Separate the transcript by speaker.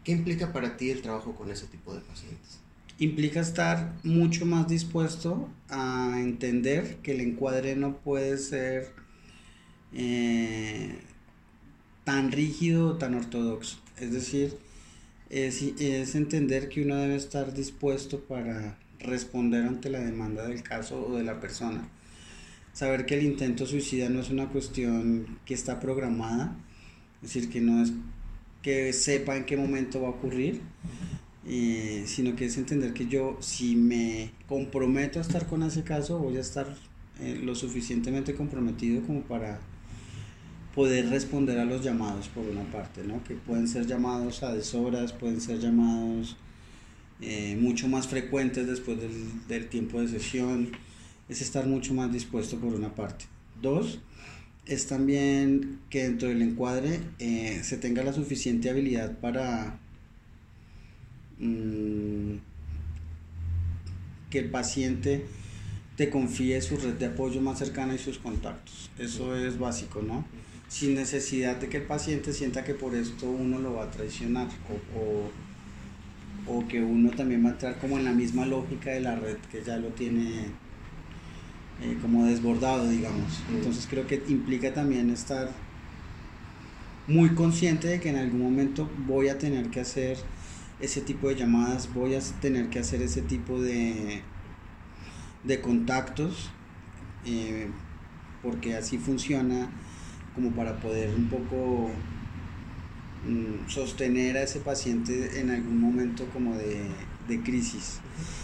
Speaker 1: ¿Qué implica para ti el trabajo con ese tipo de pacientes?
Speaker 2: Implica estar mucho más dispuesto a entender que el encuadre no puede ser eh, tan rígido o tan ortodoxo. Es decir, es entender que uno debe estar dispuesto para responder ante la demanda del caso o de la persona. Saber que el intento suicida no es una cuestión que está programada, es decir, que no es que sepa en qué momento va a ocurrir, sino que es entender que yo, si me comprometo a estar con ese caso, voy a estar lo suficientemente comprometido como para poder responder a los llamados por una parte, ¿no? Que pueden ser llamados a deshoras, pueden ser llamados mucho más frecuentes después del tiempo de sesión, es estar mucho más dispuesto por una parte. Dos, es también que dentro del encuadre se tenga la suficiente habilidad para mmm, que el paciente te confíe su red de apoyo más cercana y sus contactos. Eso es básico, ¿no? Sin necesidad de que el paciente sienta que por esto uno lo va a traicionar o que uno también va a entrar como en la misma lógica de la red que ya lo tiene como desbordado, digamos. Entonces creo que implica también estar muy consciente de que en algún momento voy a tener que hacer ese tipo de llamadas, voy a tener que hacer ese tipo de contactos, eh, porque así funciona como para poder un poco sostener a ese paciente en algún momento como de crisis.